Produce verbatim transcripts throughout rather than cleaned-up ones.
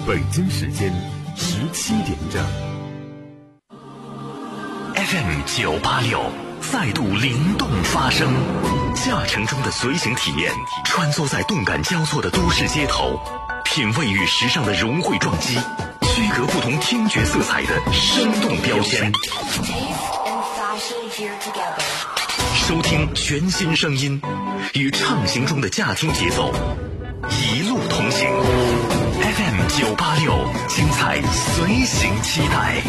北京时间十七点整。 F M 九八六再度灵动发声，驾乘中的随行体验，穿梭在动感交错的都市街头，品味与时尚的融汇撞击，区隔不同听觉色彩的生动标签。收听全新声音，与畅行中的驾听节奏，一路同行。F M 九八六，精彩随行期待。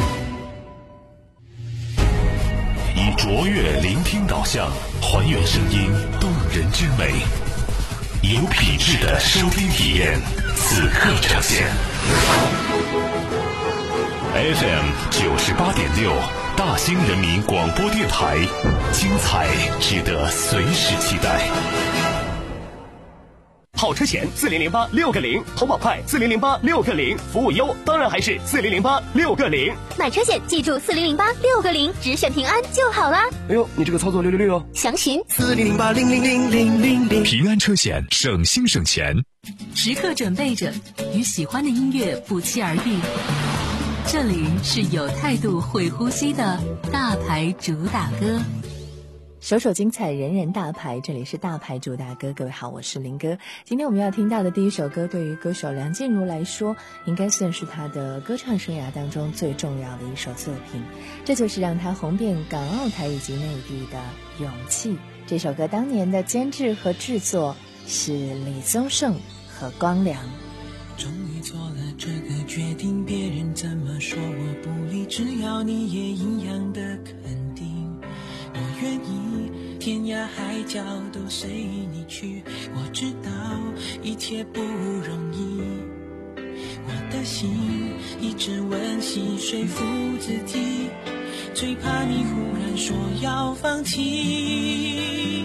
以卓越聆听导向，还原声音动人之美，有品质的收听体验，此刻呈现。F M 九十八点六，大兴人民广播电台，精彩值得随时期待。 好车险四零零八六个零，投保快四零零八六个零，服务优当然还是四零零八六个零。 买车险记住四零零八六个零，只选平安就好啦。 哎呦，你这个操作六六六哦！ 详询四零零八零零零零零零。 平安车险，省心省钱。 时刻准备着，与喜欢的音乐不期而遇。这里是有态度、会呼吸的大牌主打歌。 首首精彩，人人大牌，这里是大牌主打歌。各位好，我是林哥。今天我们要听到的第一首歌，对于歌手梁静茹来说，应该算是她的歌唱生涯当中最重要的一首作品，这就是让她红遍港澳台以及内地的《勇气》。这首歌当年的监制和制作是李宗盛和光良。 终于做了这个决定，别人怎么说我不理，只要你也一样的肯定，我愿意天涯海角都随你去。我知道一切不容易，我的心一直温习说服自己，最怕你忽然说要放弃。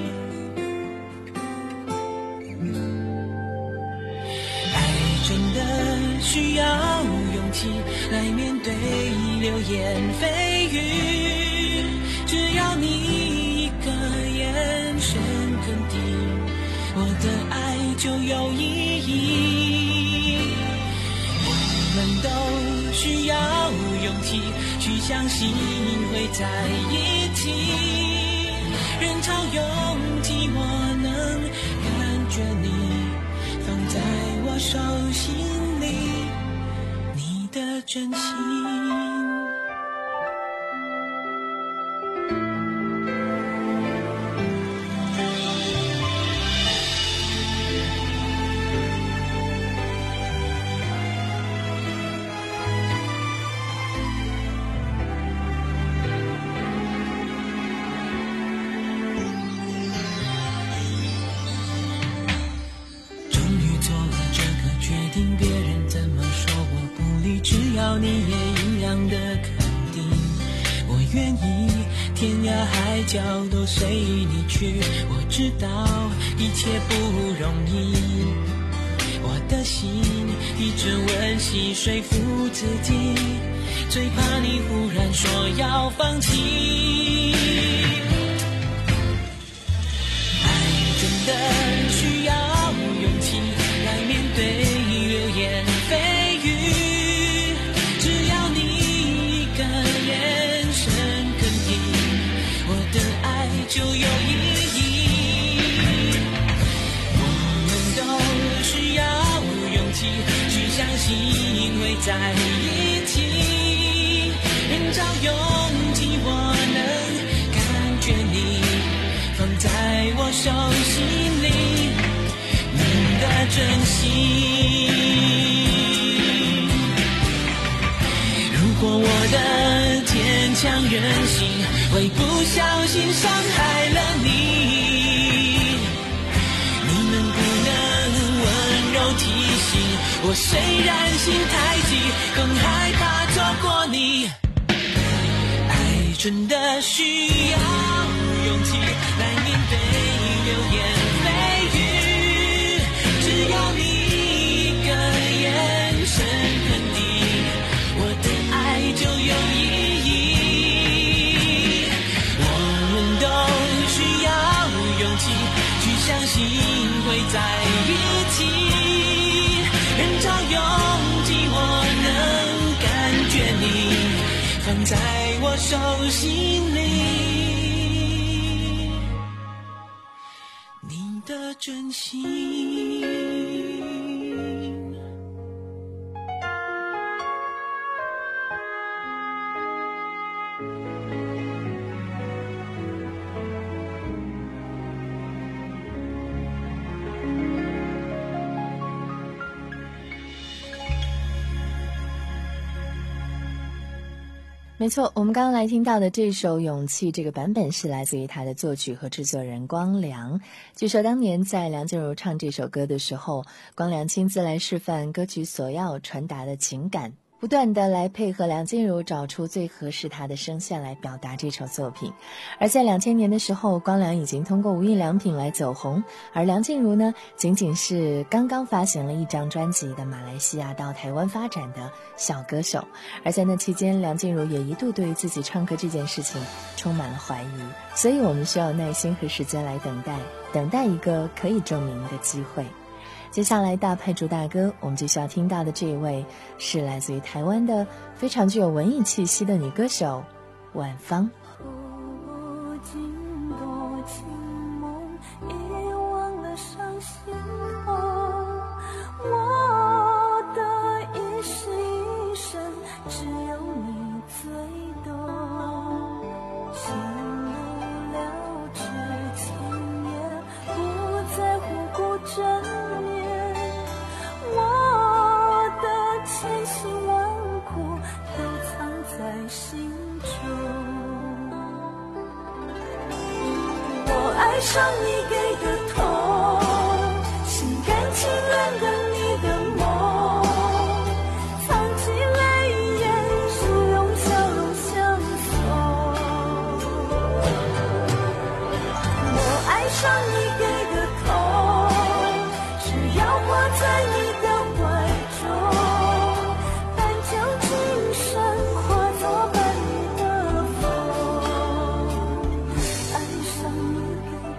真的需要勇气来面对流言蜚语，只要你一个眼神肯定，我的爱就有意义。我们都需要勇气去相信会在一起，人潮拥挤我能感觉你放在我手心里，你的真心。别人怎么说我不理，只要你也一样的肯定，我愿意天涯海角都随你去。我知道一切不容易，我的心一直温习说服自己，最怕你忽然说要放弃。爱真的需要勇气来面对流言蜚语，只要你一个眼神肯定，我的爱就有意义。我们都需要勇气去相信会在一起，人潮拥挤我能感觉你放在我手心里，你的真心。如果我的坚强任性会不小心伤害了你，你能不能温柔提醒我，虽然心太急，更害怕错过你。爱真的需要勇气来面对流言蜚语，只要你一个眼神肯定，我的爱就有意义。我们都需要勇气去相信会在一起，人潮拥挤我放在我手心里，你的真心。 没错，我们刚刚来听到的这首《勇气》这个版本是来自于他的作曲和制作人光良。据说当年在梁静茹唱这首歌的时候，光良亲自来示范歌曲所要传达的情感，不断的来配合梁静茹找出最合适她的声线来表达这首作品。而在两千年的时候，光良已经通过无印良品来走红，而梁静茹呢，仅仅是刚刚发行了一张专辑的马来西亚到台湾发展的小歌手。而在那期间，梁静茹也一度对于自己唱歌这件事情充满了怀疑，所以我们需要耐心和时间来等待，等待一个可以证明的机会。接下来大派主大歌，我们就需要听到的这一位是来自于台湾的非常具有文艺气息的女歌手婉芳。 爱上你给的痛，心甘情愿的你的梦，藏起泪眼，是用笑容相送。我爱上你给的痛，只要活在你的怀中，但求今生化作伴你的风。爱上你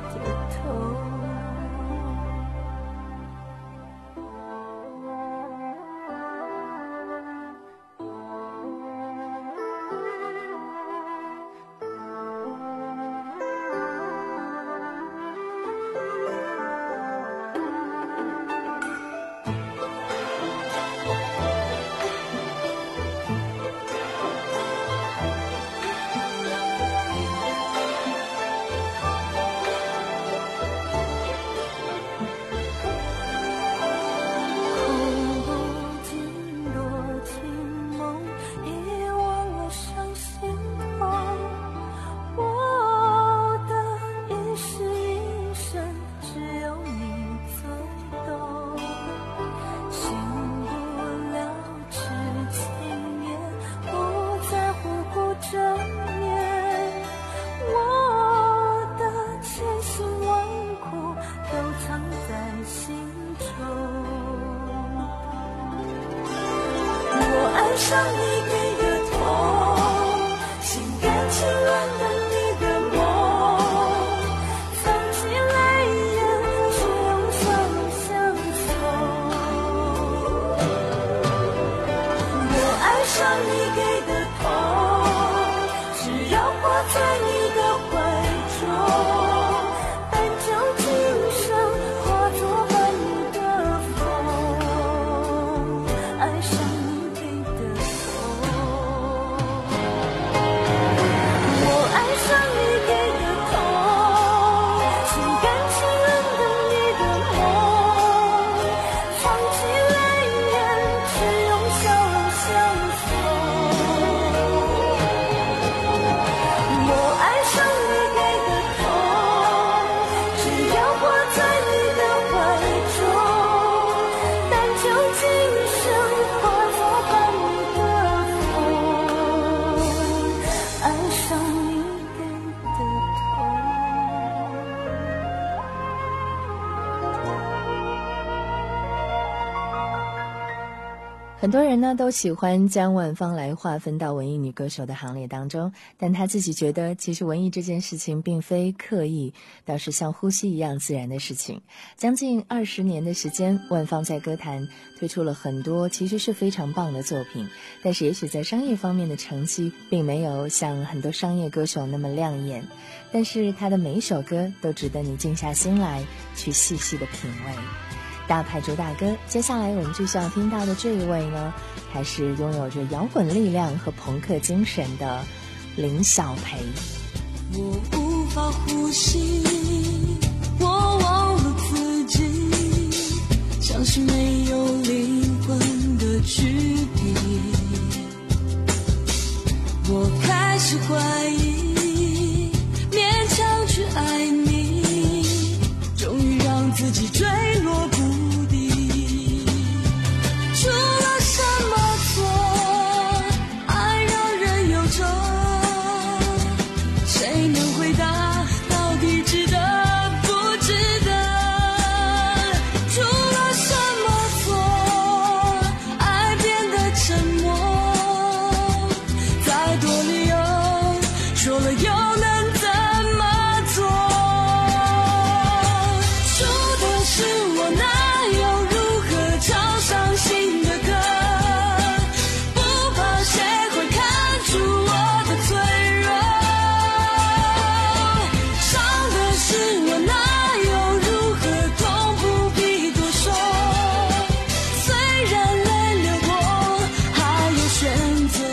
上你给的痛，心甘情愿的你的梦，藏起泪眼，只用笑容相送。我爱上你给的痛，只要活在你的怀中，但求今生化作伴你的风。爱上你给的痛。 很多人呢都喜欢将万芳来划分到文艺女歌手的行列当中，但她自己觉得其实文艺这件事情并非刻意，倒是像呼吸一样自然的事情。将近二十年的时间，万芳在歌坛推出了很多其实是非常棒的作品，但是也许在商业方面的成绩并没有像很多商业歌手那么亮眼，但是她的每一首歌都值得你静下心来去细细的品味。大牌主打歌，接下来我们继续要听到的这一位呢，还是拥有着摇滚力量和朋克精神的林小培。 我无法呼吸，我忘了自己，像是没有灵魂的躯体。我开始怀疑，勉强去爱你，终于让自己坠落不定。出了什么错，爱让人忧愁，谁能回答到底值得不值得？出了什么错，爱变得沉默，再多理由说了又能怎么做？输的是我，哪有如何唱伤心的歌？不怕谁会看出我的脆弱，伤的是我，哪有如何痛不必多说。虽然泪流过，还有选择。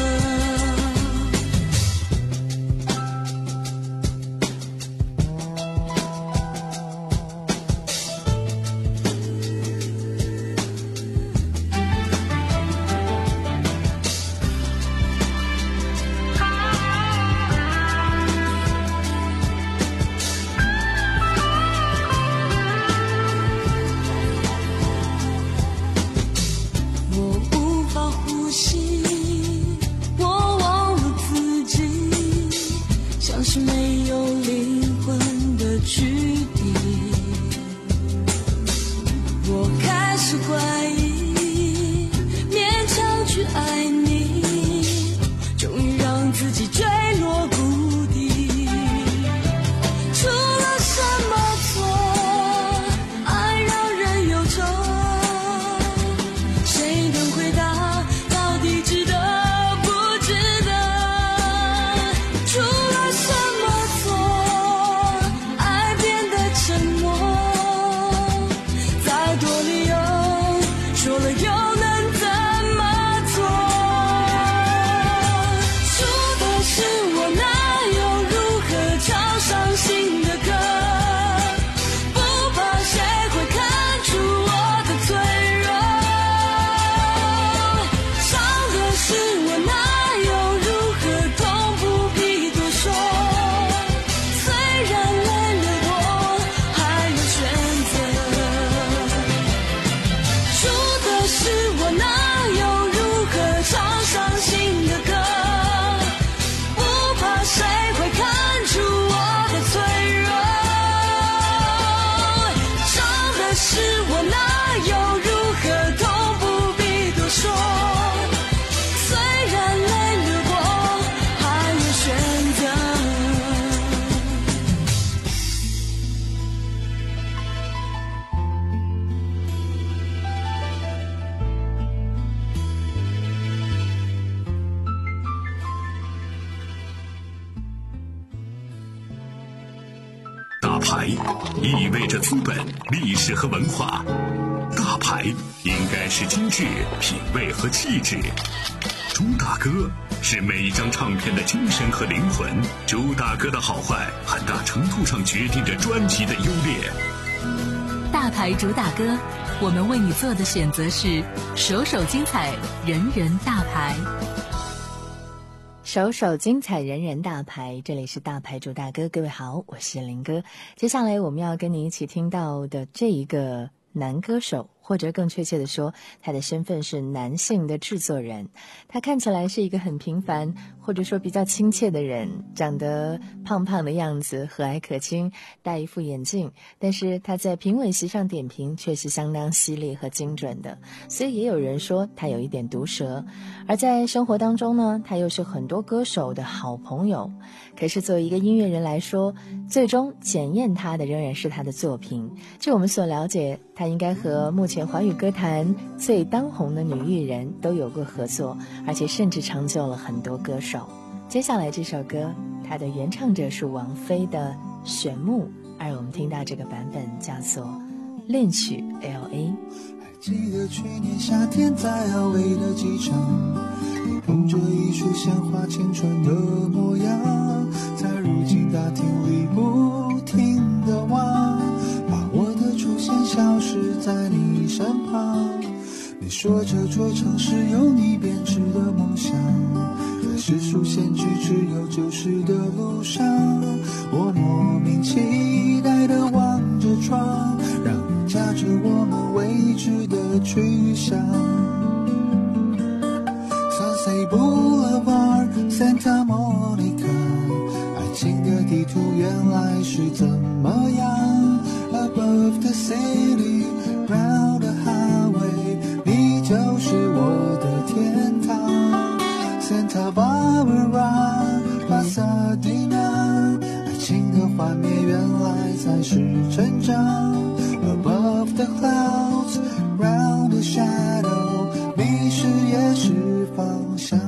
我无法呼吸，我忘了自己，像是没有灵魂的躯体。我开始怀疑，勉强去爱你，终于让自己坠落谷底。出了什么错，爱让人忧愁，谁能回答到底值得不值得？出了什么错，爱变得沉默，再多理由说了又能怎么做？输的是我，哪有如何唱伤心的歌？不怕谁会看出我的脆弱，伤的是我，哪有如何痛不必多说。虽然泪流过，还有选择。输的是我，哪有如何唱伤心的歌？不怕谁会看出我的脆弱，伤的是我，哪有如何痛不必多说。虽然泪流过，还有选择。 大牌意味着资本、历史和文化，大牌应该是精致、品味和气质。主打歌是每一张唱片的精神和灵魂，主打歌的好坏，很大程度上决定着专辑的优劣。 大牌主打歌，我们为你做的选择是首首精彩，人人大牌。 首首精彩，人人大牌，这里是大牌主打歌，各位好，我是林哥。接下来我们要跟你一起听到的这一个男歌手， 或者更确切的说，他的身份是男性的制作人。他看起来是一个很平凡或者说比较亲切的人，长得胖胖的样子，和蔼可亲，戴一副眼镜，但是他在评委席上点评却是相当犀利和精准的，所以也有人说他有一点毒舌。而在生活当中呢，他又是很多歌手的好朋友。可是作为一个音乐人来说，最终检验他的仍然是他的作品。据我们所了解，他应该和目前华语歌坛最当红的女艺人都有过合作，而且甚至成就了很多歌手。接下来这首歌，它的原唱者是王菲的《玄木》，而我们听到这个版本叫做《恋曲 L A》。 记得去年夏天在奥维的机场，你捧着一束鲜花，青春的模样，在如今大厅里不停地望，把我的出现消失在你身旁。你说这座城市有你编织的梦想，在世俗限制只有旧时的路上，我莫名期待地望着窗，让你驾着我们未知的去向。 Sunset Boulevard Santa Monica， 爱情的地图原来是怎么样， Above the city round the highway， 你就是我的天堂。 Santa Barbara Pasadena， 爱情的幻灭原来才是成长。 Above the clouds round the shadow， 迷失也是方向。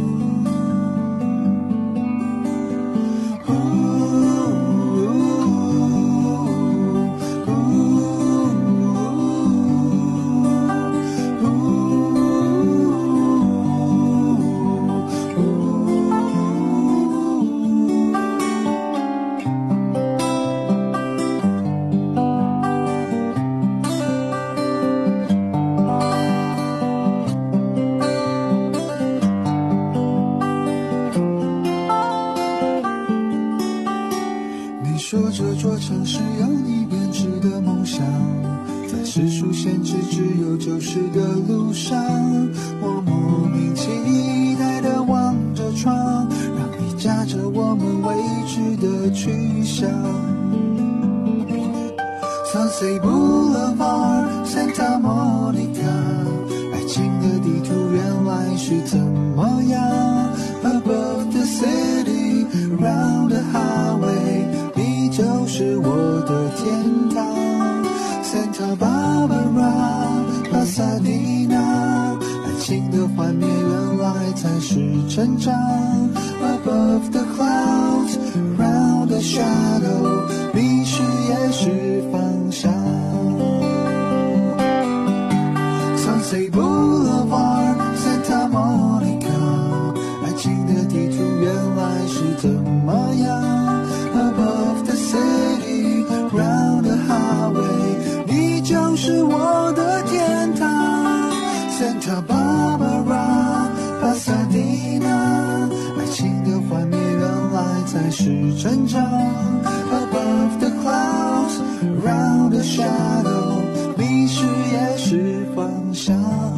说这座城市有你编织的梦想，在世俗限制只有旧时的路上，我莫名期待地望着窗，让你驾着我们未知的去向。 Sunset Boulevard Santa Monica， 爱情的地图原来是怎么样， Above the city round the highway， 就是我的天堂。 Santa Barbara Pasadena， 爱情的幻灭原来才是成长。 Above the clouds round the shadow， 迷失也是方向。 Sunset Boulevard Santa Monica， 爱情的地图原来是怎么样， Above the city round the highway， 你就是我的天堂。 Santa Barbara Pasadena， 爱情的幻灭原来才是成长。 Above the clouds round the shadow， 迷失也是方向。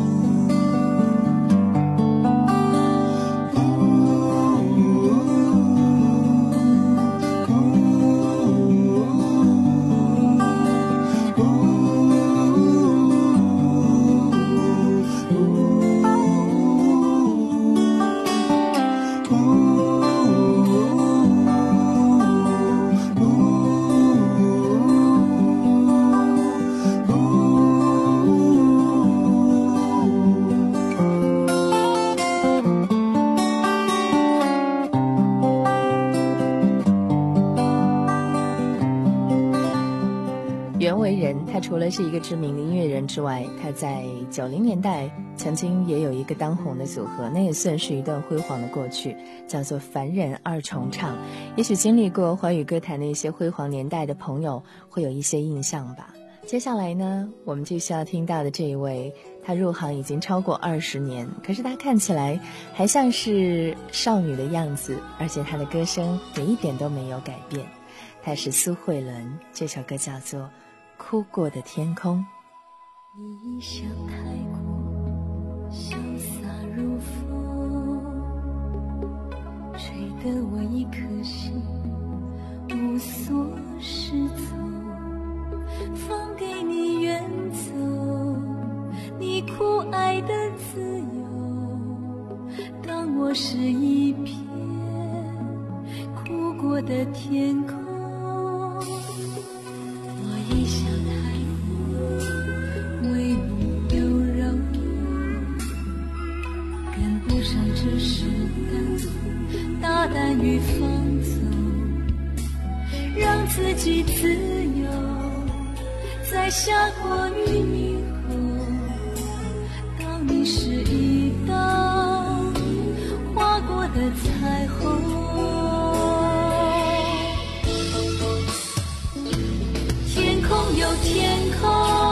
袁惟仁，他除了是一个知名的音乐人之外，他在九零年代曾经也有一个当红的组合，那也算是一段辉煌的过去，叫做凡人二重唱。也许经历过华语歌坛的一些辉煌年代的朋友会有一些印象吧。接下来呢，我们继续要听到的这一位，他入行已经超过二十年，可是他看起来还像是少女的样子，而且他的歌声也一点都没有改变。他是苏慧伦，这首歌叫做《哭过的天空》。 你一向太过潇洒如风，吹得我一颗心无所适从，放给你远走，你酷爱的自由，当我是一片哭过的天空。我一向太过为你优柔，跟不上这时代大胆与放纵，让自己自由，在下过雨以后，当你是一道划过的彩虹。天空有天空，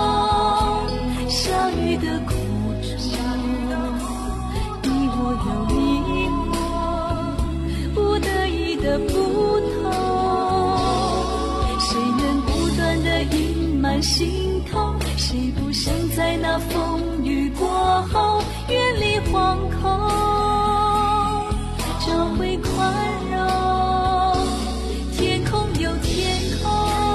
下雨的苦衷，你我有你我，不得已的不同，谁能不断的隐瞒心痛，谁不想在那风雨过后远离惶恐，找回宽容。天空有天空，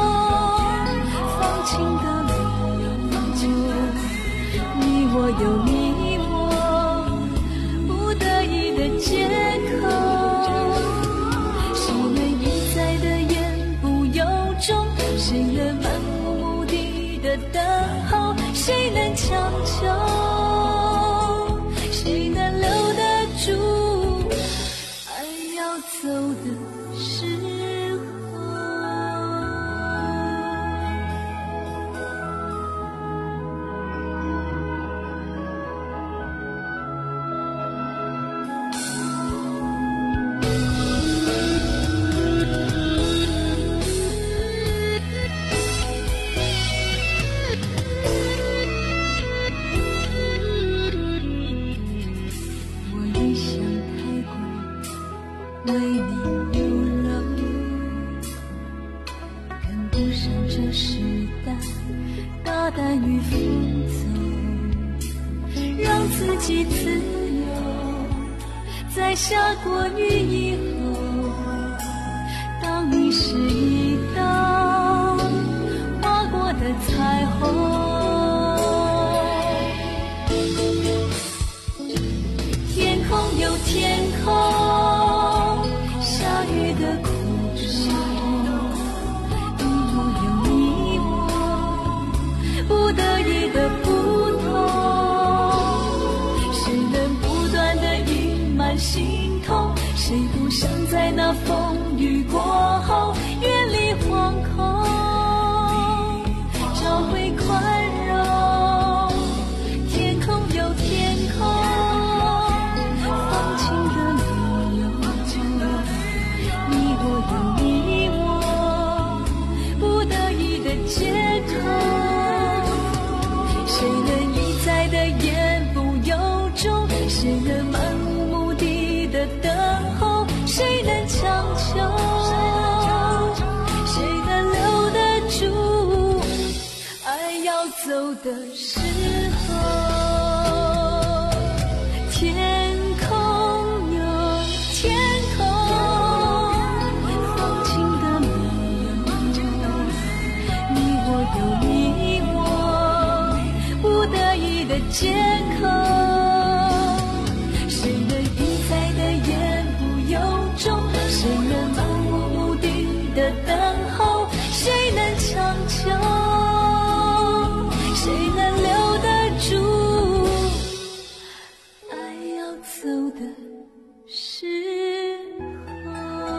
放晴的理由，你我有你我，不得已的借口，谁能一再的言不由衷，谁能漫无目的的等候，谁能强求，谁能留得住爱要走的时候。我一向太过为你优柔，跟不上这时代大胆与放纵，让自己自由，在下过雨以后，当你是一道划过的彩虹。天空有天空，下雨的苦衷，你我有你我，不得已的不同，谁能不断的隐瞒心痛，谁不想在那风雨过后远离惶恐，找回宽容。天空有天空，放晴的理由，你我有你我，不得已的借口，谁能一再的言不由衷，谁能漫无目的的等候，谁能强求，谁能留得住爱要走的时候。天空有天空，放晴的理由，你我有你我，不得已的借口，谁能一再的言不由衷，谁能漫无目的的等候，谁能强求，谁能留得住爱要走的时候。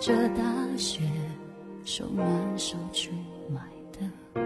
着大雪手挽手去买的，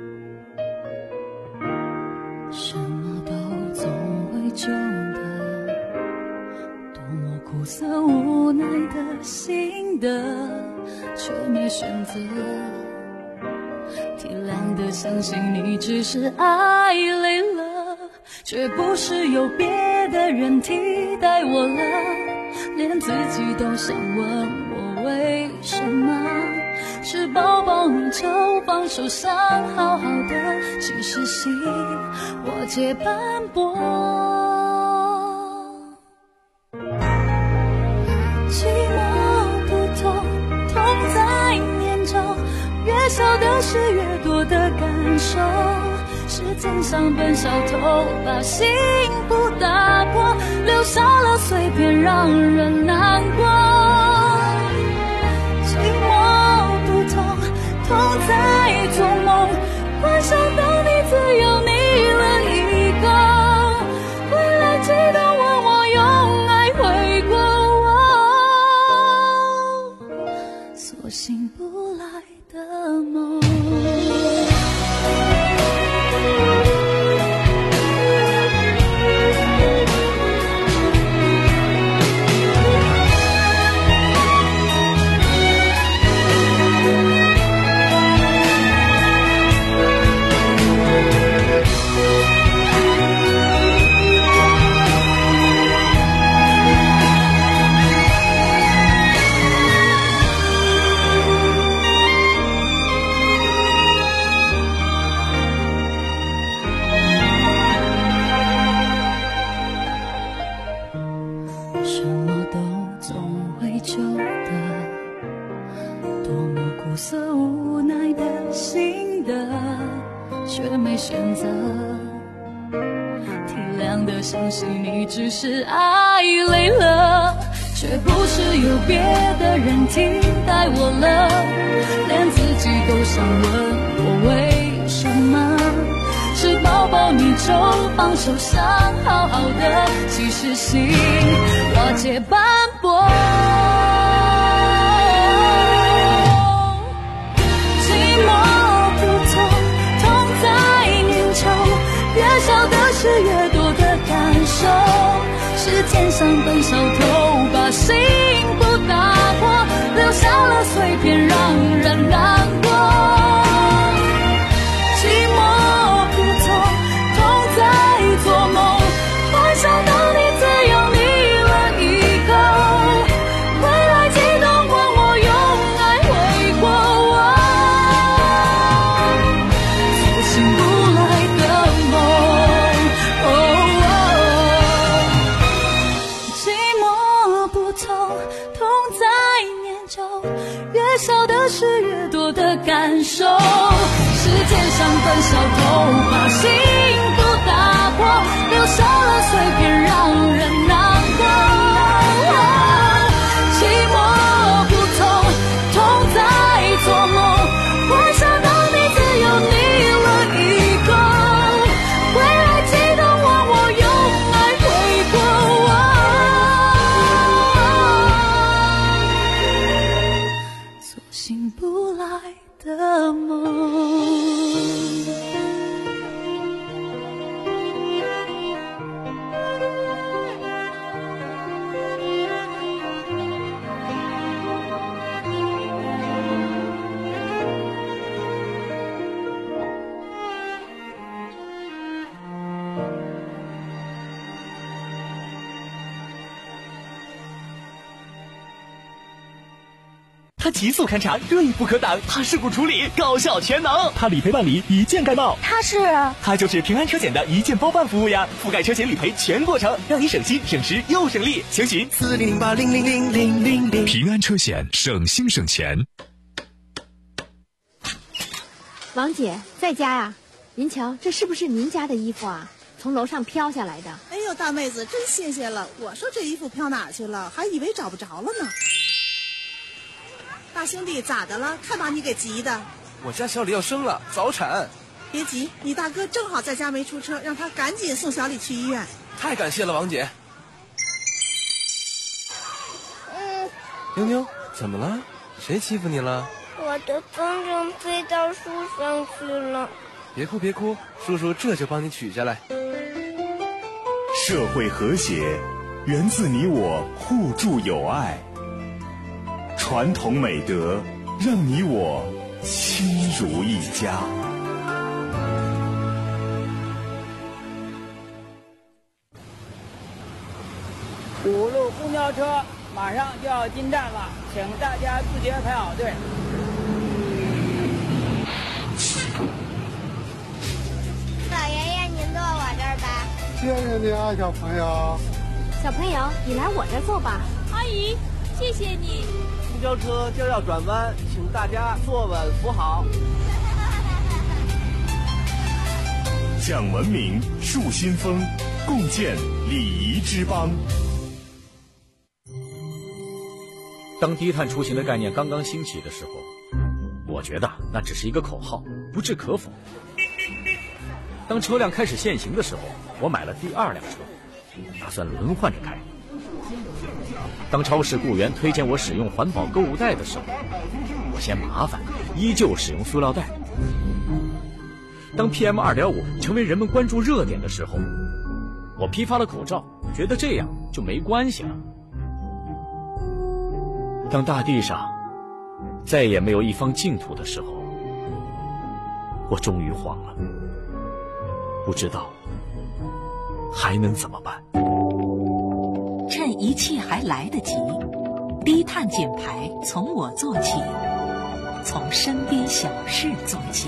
什么都总会旧的，多么苦涩无奈的心的，却没选择体谅的相信你只是爱累了，却不是有别的人替代我了，连自己都想问我为什么，是抱抱你就放手想好好的，其实心我皆斑驳，寂寞不痛，痛在念旧，越小的事越多的感受，时间像本小偷，把幸福打破，留下了碎片让人难过。寂寞不痛，痛在做梦，幻想到你自由你了一个，回来记得问我用爱回过我，所醒不来的梦。只是爱累了，却不是有别的人替代我了，连自己都想问我为什么，是抱抱你就放手想好好的，其实心瓦解斑驳。寂寞不痛，痛在念旧，越小的事越多的感受，时间像本小偷，把幸福打破，留下了碎片让人难过。寂寞不痛，痛在做梦，幻想到你自由你了一个，回来记得问我用爱回过我，所醒不来的梦。哦越小的事越多的感受，时间像本小偷，把幸福打破，留下了碎片让人难过。寂寞不痛，痛在做梦，幻想到你自由你了一个，回来记得问我用爱回过我，醒不来的梦。 它极速勘查，锐不可挡；它事故处理，高效全能；它理赔办理，一键盖帽。 它是， 它就是平安车险的一键包办服务呀，覆盖车险理赔全过程，让你省心省时又省力。详询四零零八零零零零零零。 平安车险，省心省钱。 王姐在家呀？您瞧，这是不是您家的衣服啊？从楼上飘下来的。 哎呦，大妹子真新鲜了！我说这衣服飘哪去了，还以为找不着了呢。大兄弟，咋的了？看把你给急的。 我家小李要生了，早产。 别急，你大哥正好在家没出车，让他赶紧送小李去医院。 太感谢了，王姐。 嗯。 妞妞， 怎么了？谁欺负你了？ 我的风筝飞到树上去了。 别哭别哭，叔叔这就帮你取下来。 社会和谐源自你我互助友爱，传统美德让你我亲如一家。 五路公交车马上就要进站了，请大家自觉排好队。 老爷爷，您坐我这儿吧。 谢谢你啊，小朋友。 小朋友，你来我这儿坐吧。 阿姨，谢谢你。 公交车就要转弯，请大家坐稳扶好。 讲文明，树新风，共建礼仪之邦。 当低碳出行的概念刚刚兴起的时候，我觉得那只是一个口号，不置可否。当车辆开始限行的时候，我买了第二辆车，打算轮换着开。当超市雇员推荐我使用环保购物袋的时候，我嫌麻烦，依旧使用塑料袋。当 P M 二点五 成为人们关注热点的时候，我批发了口罩，觉得这样就没关系了。当大地上再也没有一方净土的时候，我终于慌了，不知道还能怎么办。 趁一切还来得及，低碳减排从我做起，从身边小事做起。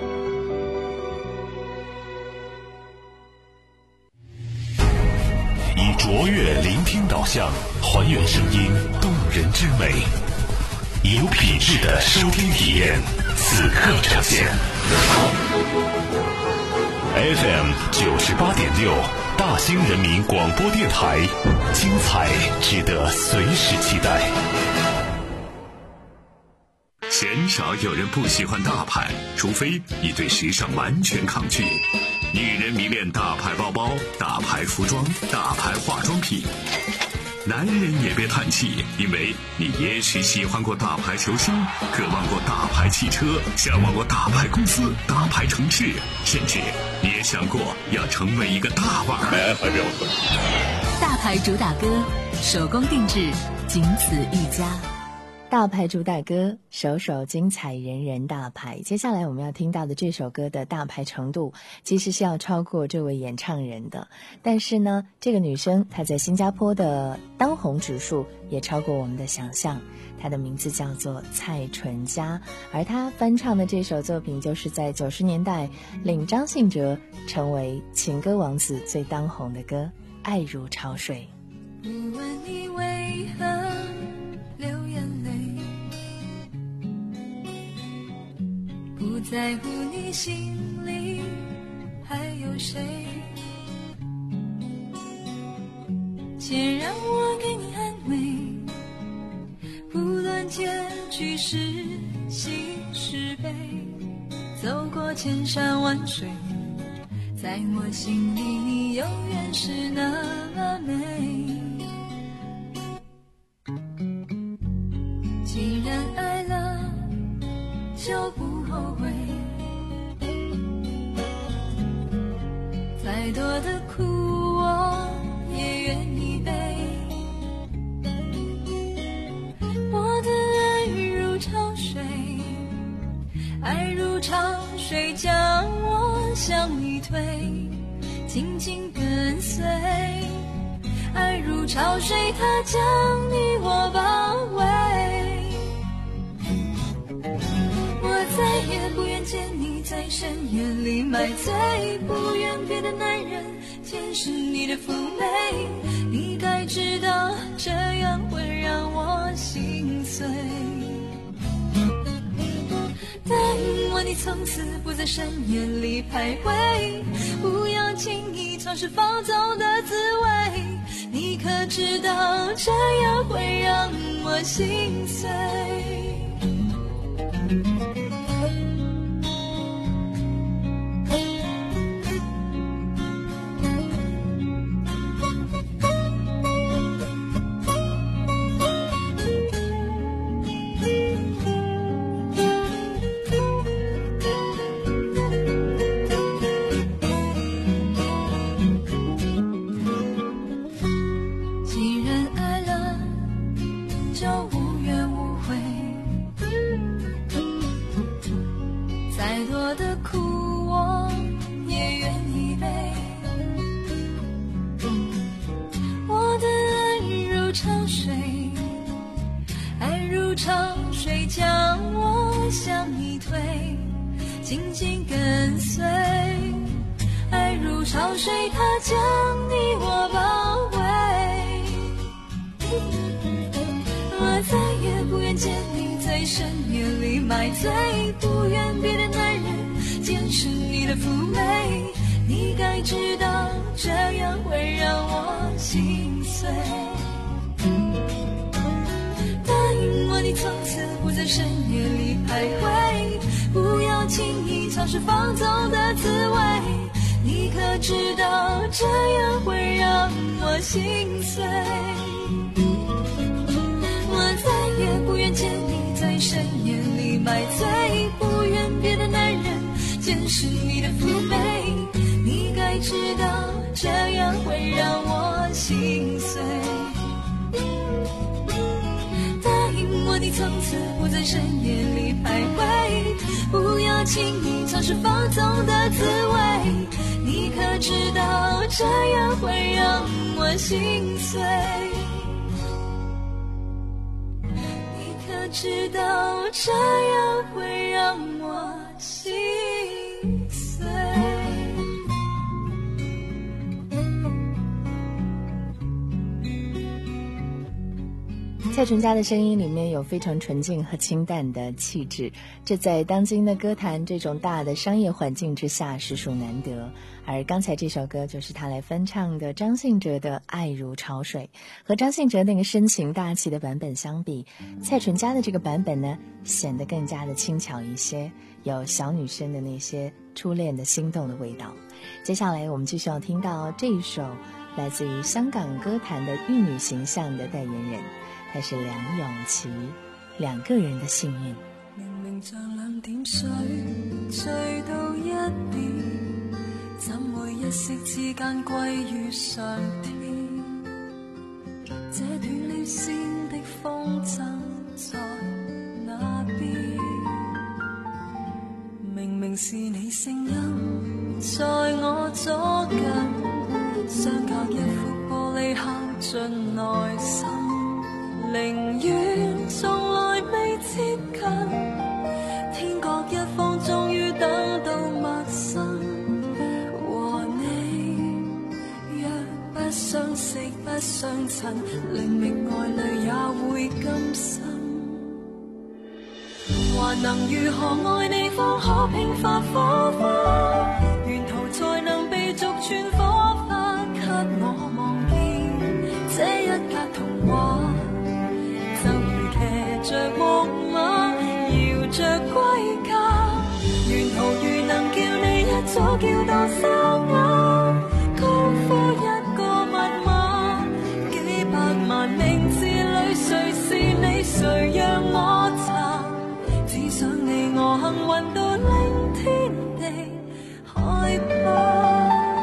以卓越聆听导向，还原声音动人之美，有品质的收听体验，此刻呈现。F M 九十八点六，大兴人民广播电台，精彩值得随时期待。 鲜少有人不喜欢大牌，除非你对时尚完全抗拒。女人迷恋大牌包包、大牌服装、大牌化妆品。男人也别叹气，因为你也许喜欢过大牌球星，渴望过大牌汽车，向往过大牌公司、大牌城市，甚至你也想过要成为一个大腕儿。 大牌主打歌，手工定制，仅此一家。 大牌主打歌，首首精彩，人人大牌。接下来我们要听到的这首歌的大牌程度其实是要超过这位演唱人的，但是呢，这个女生她在新加坡的当红指数也超过我们的想象。她的名字叫做蔡淳佳，而她翻唱的这首作品就是在九十年代令张信哲成为情歌王子最当红的歌《爱如潮水》。 不问你为何流眼泪，不在乎你心里还有谁，且让我给你安慰，不论结局是喜是悲，走过千山万水，在我心里你永远是那么美。既然爱了就不后悔，再多的苦我也愿意背。我的爱如潮水，爱如潮水将我向你推，紧紧跟随。爱如潮水，它将你我包围。我再也不愿见你在深夜里买醉，不愿别的男人见识你的妩媚。你该知道这样会让我心碎。但我你从此不在深夜里徘徊，不要轻易尝试放纵的滋味。你可知道这样会让我心碎。 我的苦我也愿意背。我的爱如潮水，爱如潮水将我向你推，紧紧跟随。爱如潮水，它将你我包围。我再也不愿见你在深夜里买醉，不愿别的男人见识你的妩媚。你该知道，这样会让我心碎。答应我，你从此不在深夜里徘徊，不要轻易尝试放纵的滋味。你可知道，这样会让我心碎。我再也不愿见你在深夜里买醉，不愿别的男人见识你的妩媚。你该知道，这样会让我心碎。答应我，你从此不在深夜里徘徊，不要轻易尝试放纵的滋味。你可知道，这样会让我心碎。你可知道，这样会让我心碎。 蔡淳佳的声音里面有非常纯净和清淡的气质，这在当今的歌坛这种大的商业环境之下实属难得。而刚才这首歌就是他来翻唱的张信哲的《爱如潮水》。和张信哲那个深情大气的版本相比，蔡淳佳的这个版本呢，显得更加的轻巧一些，有小女生的那些初恋的心动的味道。接下来我们继续要听到这一首来自于香港歌坛的玉女形象的代言人，他是梁咏琪，两个人的幸运。 明明像兩點水醉到一點，怎會一息之間歸於上天？這斷了線的風箏在那邊，明明是你聲音在我左近，相隔一副玻璃敲進內心，寧願從來未接近，天各一方終於等到陌生。和你若不相識不相襯，靈明愛侶也會甘心。還能如何愛你方可迸發火花，沿途才能被逐串火花，給我望見這一格童話。就如騎着木馬，搖着歸家，沿途如能叫你一早叫到沙啞，高呼一個密碼，幾百萬名字裏誰是你，誰讓我查？只想你我幸運到令天地害怕。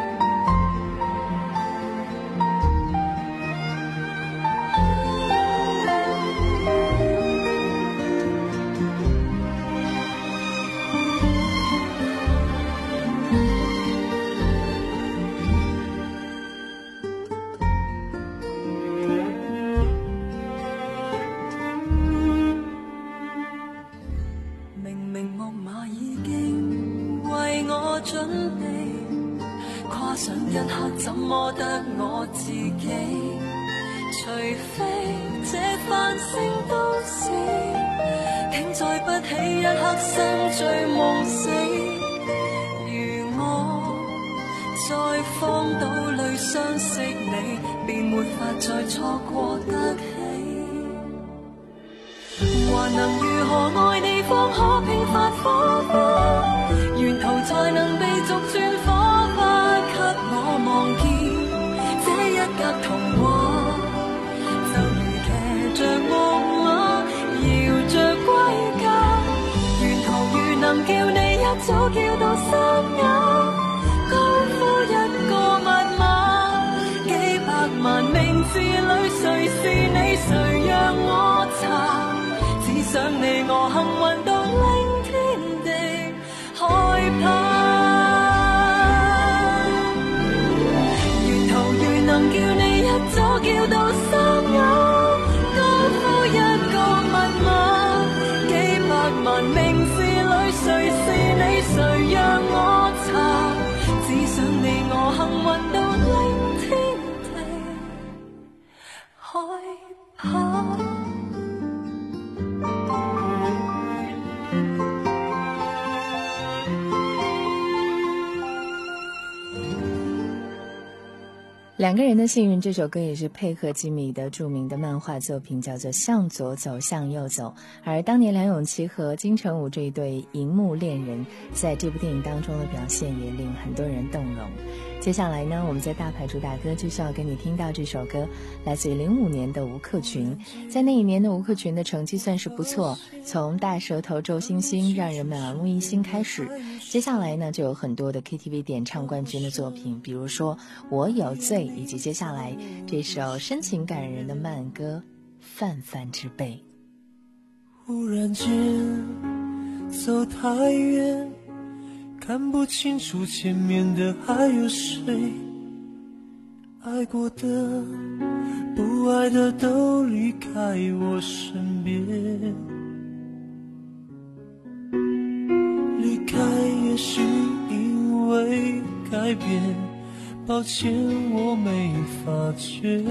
想一刻怎麼得我自己？除非這繁星都市，竟再不起一刻心醉夢死。如我在荒島裏相識你，便沒法再錯過得起。還能如何愛你方可迸發火花，沿途才能被逐轉火花，給我望見這一格童話。就如騎着木馬，搖着歸家，沿途如能叫你一早叫到沙啞，高呼一個密碼，幾百萬名字裏誰是你，誰讓我查？只想你我幸運到令天地害两个人的幸运这首歌也是配合吉米的著名的漫画作品，叫做《向左走向右走》，而当年梁咏琪和金城武这一对荧幕恋人在这部电影当中的表现也令很多人动容。接下来呢，我们在大牌主打歌就是要给你听到这首歌，来自于零五年的吴克群。在那一年的吴克群的成绩算是不错，从大舌头周星星让人们耳目一新开始，接下来呢就有很多的 K T V 点唱冠军的作品，比如说我有罪，以及接下来这首深情感人的慢歌泛泛之辈。 忽然间走太远，看不清楚前面的还有谁，爱过的不爱的都离开我身边，离开也许因为改变，抱歉我没发觉，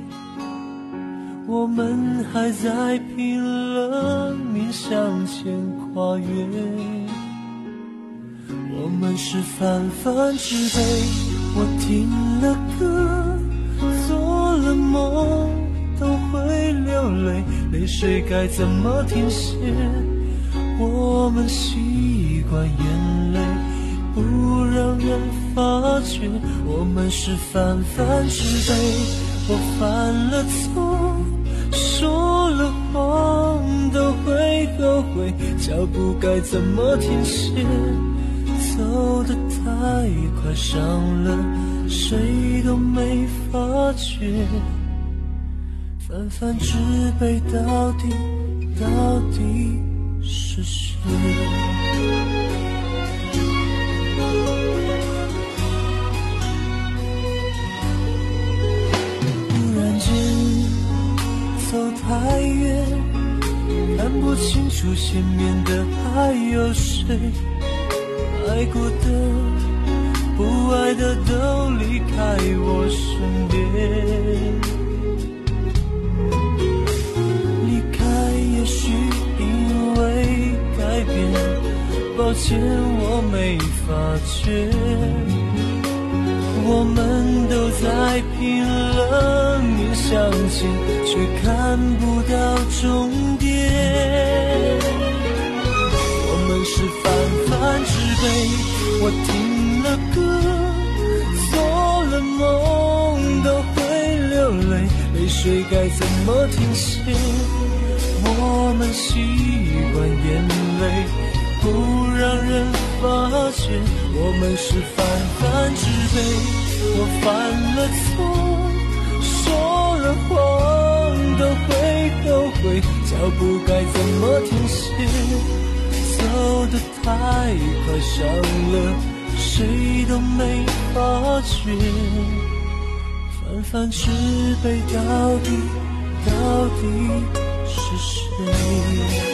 我们还在拼了命向前跨越，我们是泛泛之辈，我听了歌做了梦都会流泪，泪水该怎么停歇，我们习惯眼泪不让人发觉，我们是泛泛之辈，我犯了错说了谎都会后悔，脚步该怎么停歇，走得太快伤了谁都没发觉，泛泛之辈到底到底是谁，忽然间走太远，看不清楚前面的还有谁，爱过的不爱的都离开我身边，离开也许因为改变，抱歉我没发觉，我们都在拼了命向前，却看不到终点，我们是泛泛之辈，我听了歌做了梦都会流泪，泪水该怎么停歇，我们习惯眼泪不让人发觉，我们是泛泛之辈，我犯了错说了谎都会后悔，脚步该怎么停歇，走得太快伤了谁都没发觉，泛泛之辈到底到底是谁，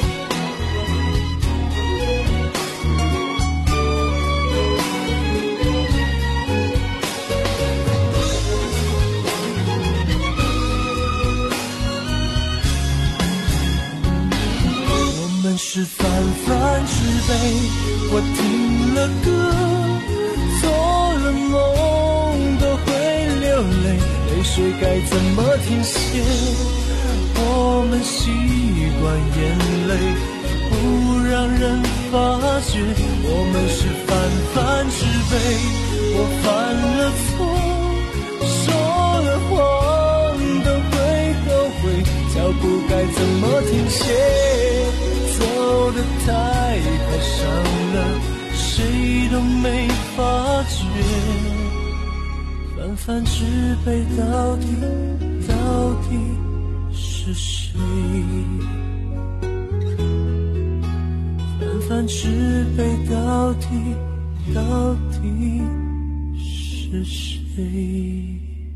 是泛泛之辈，我听了歌做了梦都会流泪，泪水该怎么停歇，我们习惯眼泪不让人发觉，我们是泛泛之辈，我犯了错说了谎都会后悔，脚步该怎么停歇，走得太快伤了谁都没发觉，泛泛之辈到底到底是谁，泛泛之辈到底到底是谁。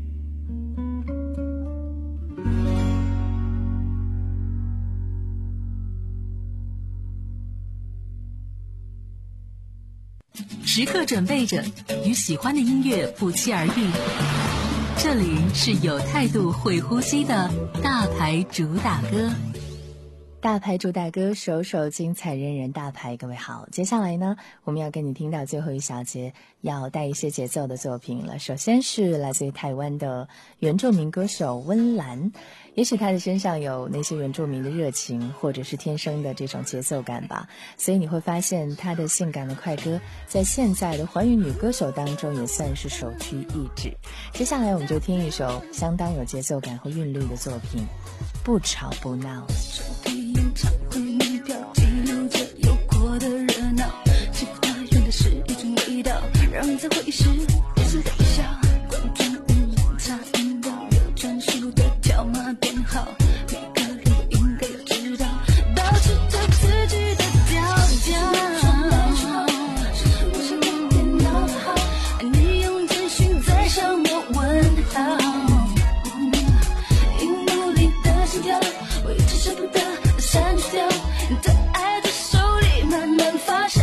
时刻准备着与喜欢的音乐不期而遇，这里是有态度会呼吸的大牌主打歌。 大牌主打歌，首首精彩，人人大牌。各位好，接下来呢，我们要跟你听到最后一小节，要带一些节奏的作品了。首先是来自于台湾的原住民歌手温岚，也许他的身上有那些原住民的热情，或者是天生的这种节奏感吧，所以你会发现他的性感的快歌在现在的华语女歌手当中也算是首屈一指。接下来我们就听一首相当有节奏感和韵律的作品，不吵不闹。 演唱会门票记录着有过的热闹，幸福大远的是一种味道，让人在会议室也是微笑。观众无人插音调，有专属的条码编号，每个人都应该要知道，保持着自己的调调。我想跟电脑好，你用简讯在向我问好，荧幕里的心跳，我一直舍不得删除掉，你的爱在手里慢慢发酵。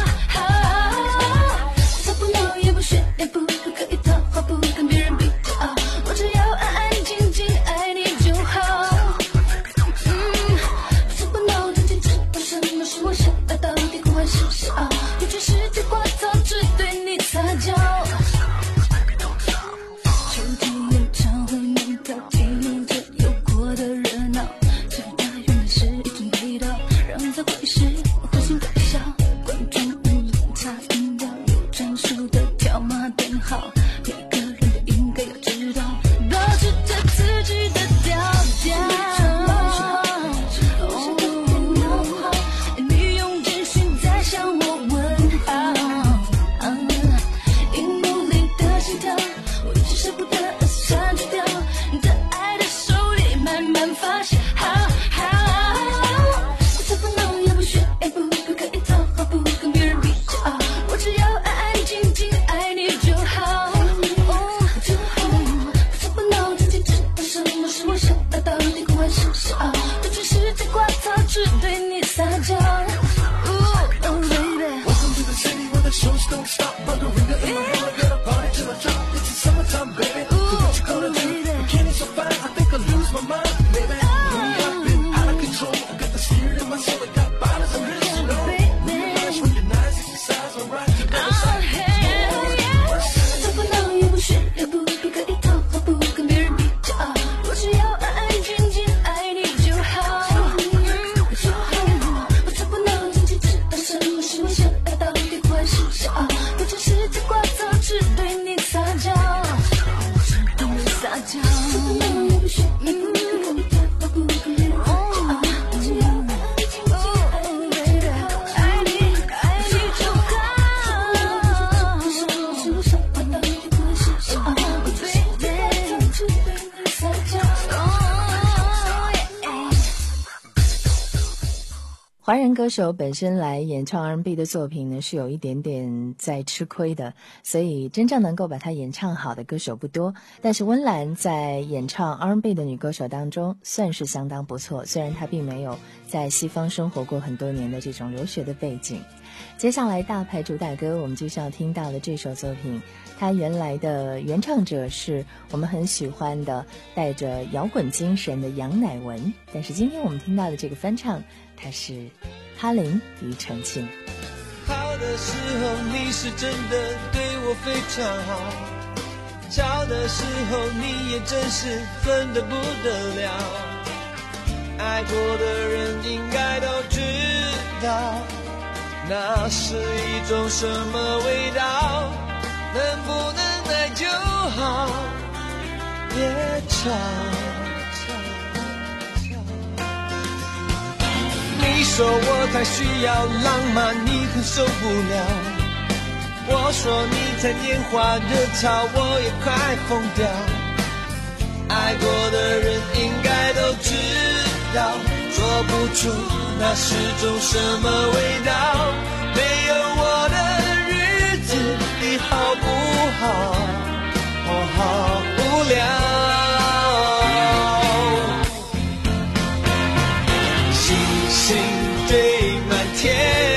他不闹也不炫也不不可以讨好，不跟别人比较，我只要安安静静爱你就好。嗯，他不闹真坚持到什么是我想要，到底哭还是笑？有全世界挂草只对你撒娇。秋天演唱会门票记录着有过的热闹，是一种味道，让人在会议室会心微笑。观众无人插音调，有专属的条码编号，每个人都应该要知道，保持着自己的调调。你用简讯在向我问好，荧幕里的心跳，我一直舍不得删除掉，你的爱在手里慢慢发酵。只对你撒娇。Ooh, oh baby. Welcome to the city where the shows don't stop. But the ring in my heart, I gotta party till I drop. It's the summertime, baby. Ooh, so what you gonna do? Bikinis so fine, I think I'll lose my mind, baby. I've been out of control. I got the spirit in my soul. I got bottles of real slow. Really nice when you're nice, exercise, alright. You better say. 做不到也不炫也不不可以讨好，不跟别人比较，我只要安安静静爱你就好。不只是在挂草，只对你撒娇，对你撒娇。也不炫也不可以讨好，不跟别人比较，只要安安静静爱你就好，爱你爱你就好。是我想要到底不会是想要，我baby只对你撒娇。 华人歌手本身来演唱 R and B 的作品呢，是有一点点在吃亏的，所以真正能够把它演唱好的歌手不多。但是温岚在演唱 R and B 的女歌手当中算是相当不错，虽然她并没有在西方生活过很多年的这种留学的背景。接下来大牌主打歌，我们就是要听到的这首作品，它原来的原唱者是我们很喜欢的带着摇滚精神的杨乃文，但是今天我们听到的这个翻唱，它是哈林庾澄庆。 好的时候你是真的对我非常好，吵的时候你也真是分得不得了，爱过的人应该都知道，那是一种什么味道，能不能爱就好，别吵。你说我太需要浪漫，你可受不了，我说你太年华热潮，我也快疯掉，爱过的人应该都知道，说不出那是种什么味道，没有我的日子你好不好？我好无聊，星堆满天，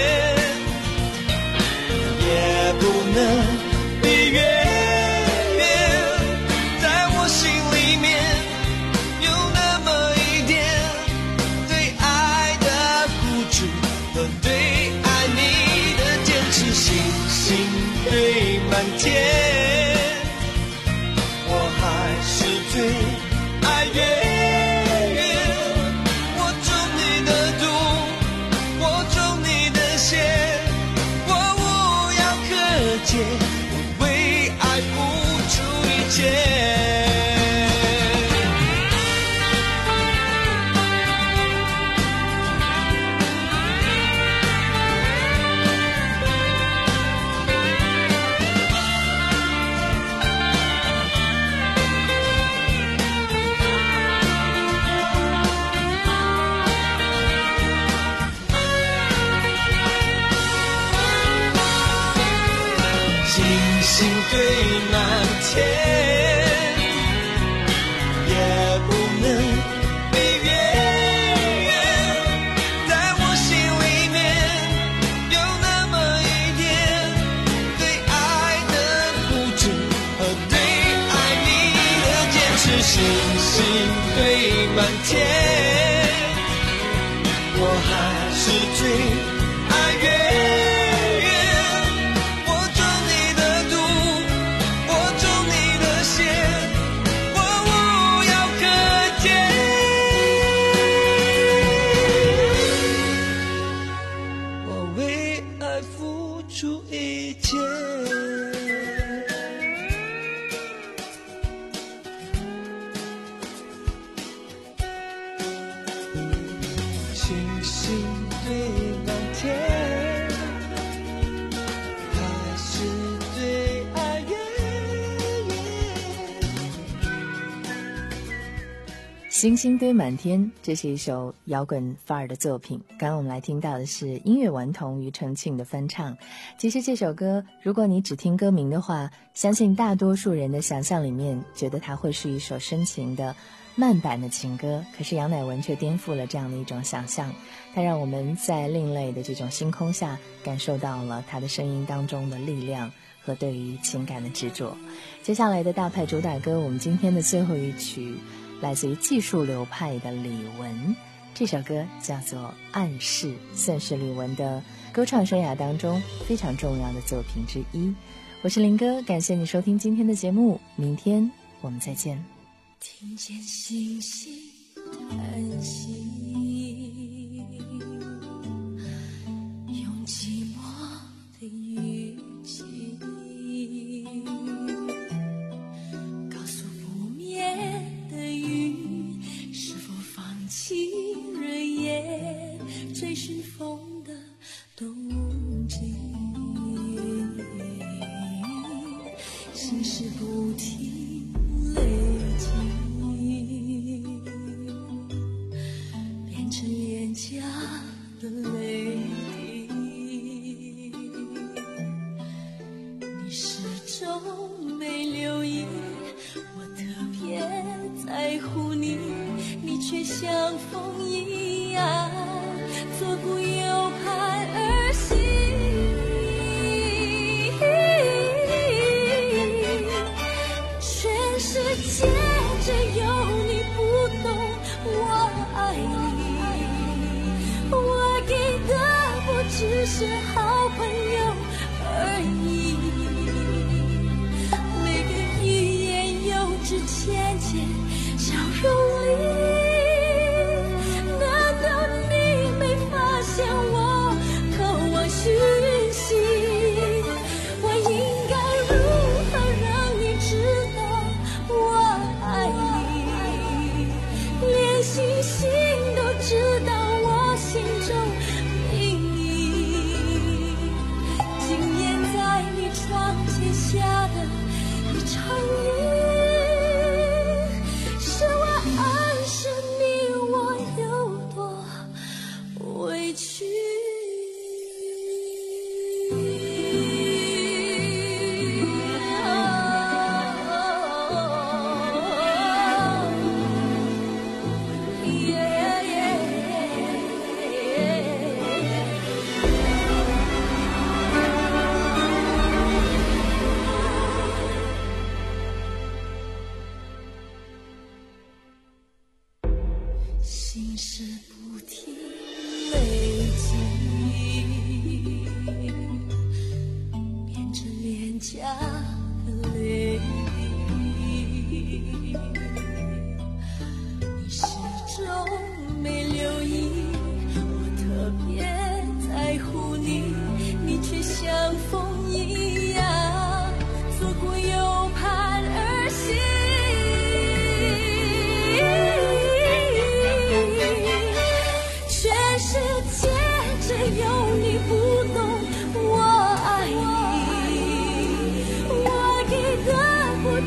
也不能比月圆，在我心里面有那么一点对爱和对爱你的坚持，星星堆满天，我还是最爱月圆。我中你的毒，我中你的邪，我无药可解，我为爱付出一切。星堆满天，也不能比月圆。在我心里面有那么一点对爱的固执和对爱你的坚持。星星堆满天，我还是最爱月。 星星堆满天，这是一首摇滚范儿的作品。刚刚我们来听到的是音乐顽童庾澄庆的翻唱。其实这首歌，如果你只听歌名的话，相信大多数人的想象里面觉得它会是一首深情的慢版的情歌，可是杨乃文却颠覆了这样的一种想象，它让我们在另类的这种星空下感受到了他的声音当中的力量和对于情感的执着。接下来的大派主打歌，我们今天的最后一曲来自于技术流派的李玟，这首歌叫做《暗示》，算是李玟的歌唱生涯当中非常重要的作品之一。我是林哥，感谢你收听今天的节目，明天我们再见。 听见星星叹息，用寂寞的语气告诉不灭的云，是否放弃日夜追寻风的动机，心事不停累积，变成脸颊的泪滴，你始终没留意，我特别在乎你，你却像风一样左顾右盼而行，全世界只有你不懂我爱你，我给的不只是好朋友而已，每个欲言又止浅浅笑容里，难道你没发现我渴望讯息，我应该如何让你知道我爱你，连星星都知道我心中秘密。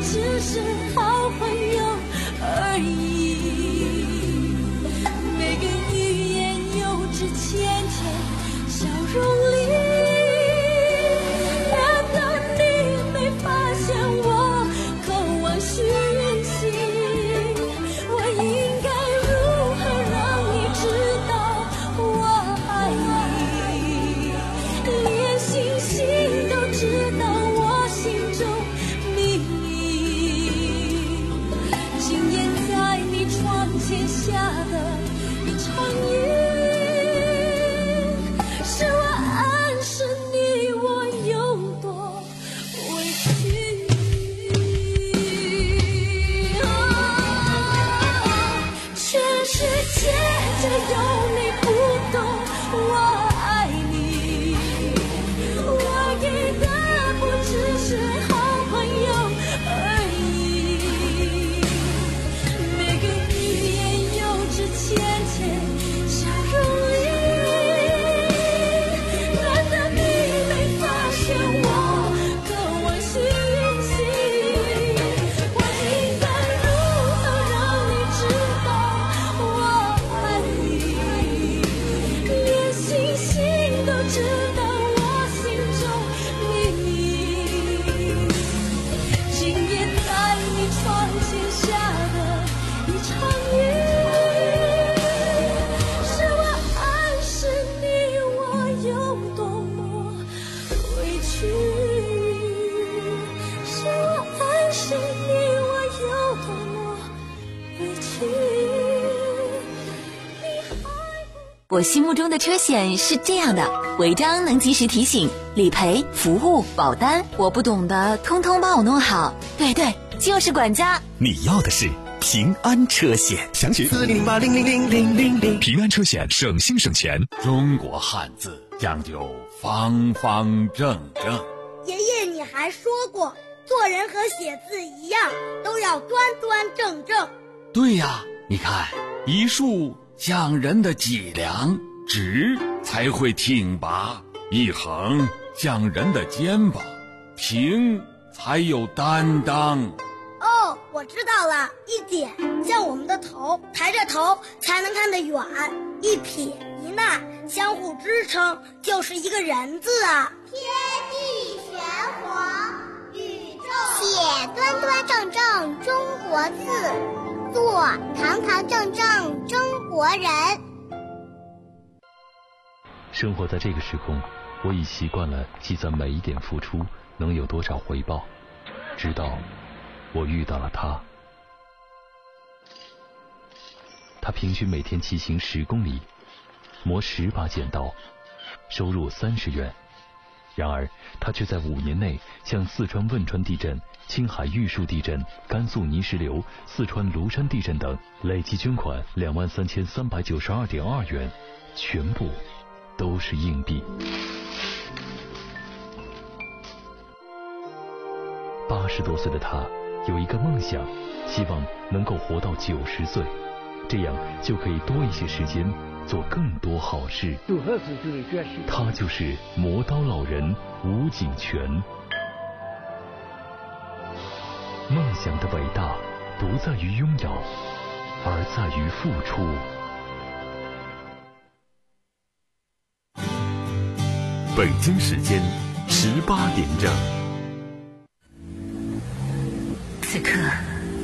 只是好朋友而已。每个欲言又止、浅浅笑容里，难道你没发现我渴望讯息？我应该如何让你知道我爱你？连星星都知道我心中秘密。今夜在你窗前下的一场雨，是我暗示你我有多委屈。全世界只有你不懂我爱你，我给的不只是好朋友而已。每个欲言又止、浅浅笑容里，难道你没发现我渴望讯息？我应该如何让你知道我爱你？连星星都知道我心中秘密。今夜在你窗前下的一场雨，是我暗示你我有多么委屈，是我暗示你我有多么委屈。 我心目中的车险是这样的：违章能及时提醒，理赔、服务、保单，我不懂的通通帮我弄好。对对，就是管家。 你要的是平安车险，详询四零八零零零零零零。平安车险，省心省钱。 中国汉字讲究方方正正。 爷爷，你还说过，做人和写字一样，都要端端正正。 对呀，你看一竖像人的脊梁，直才会挺拔；一横像人的肩膀，平才有担当。 哦，我知道了，一点像我们的头，抬着头才能看得远；一撇一捺相互支撑，就是一个人字啊。 天地玄黄，宇宙写端端正正中国字，做堂堂正正中国人。 生活在这个时空，我已习惯了计算每一点付出能有多少回报，直到我遇到了他。他平均每天骑行十公里，磨十把剪刀，收入三十元。然而他却在五年内向四川汶川地震、青海玉树地震、甘肃泥石流、四川庐山地震等累计捐款两万三千三百九十二点二元，全部都是硬币。八十多岁的他有一个梦想，希望能够活到九十岁，这样就可以多一些时间做更多好事。他就是磨刀老人吴景全。梦想的伟大不在于拥有，而在于付出。 北京时间十八点整。 此刻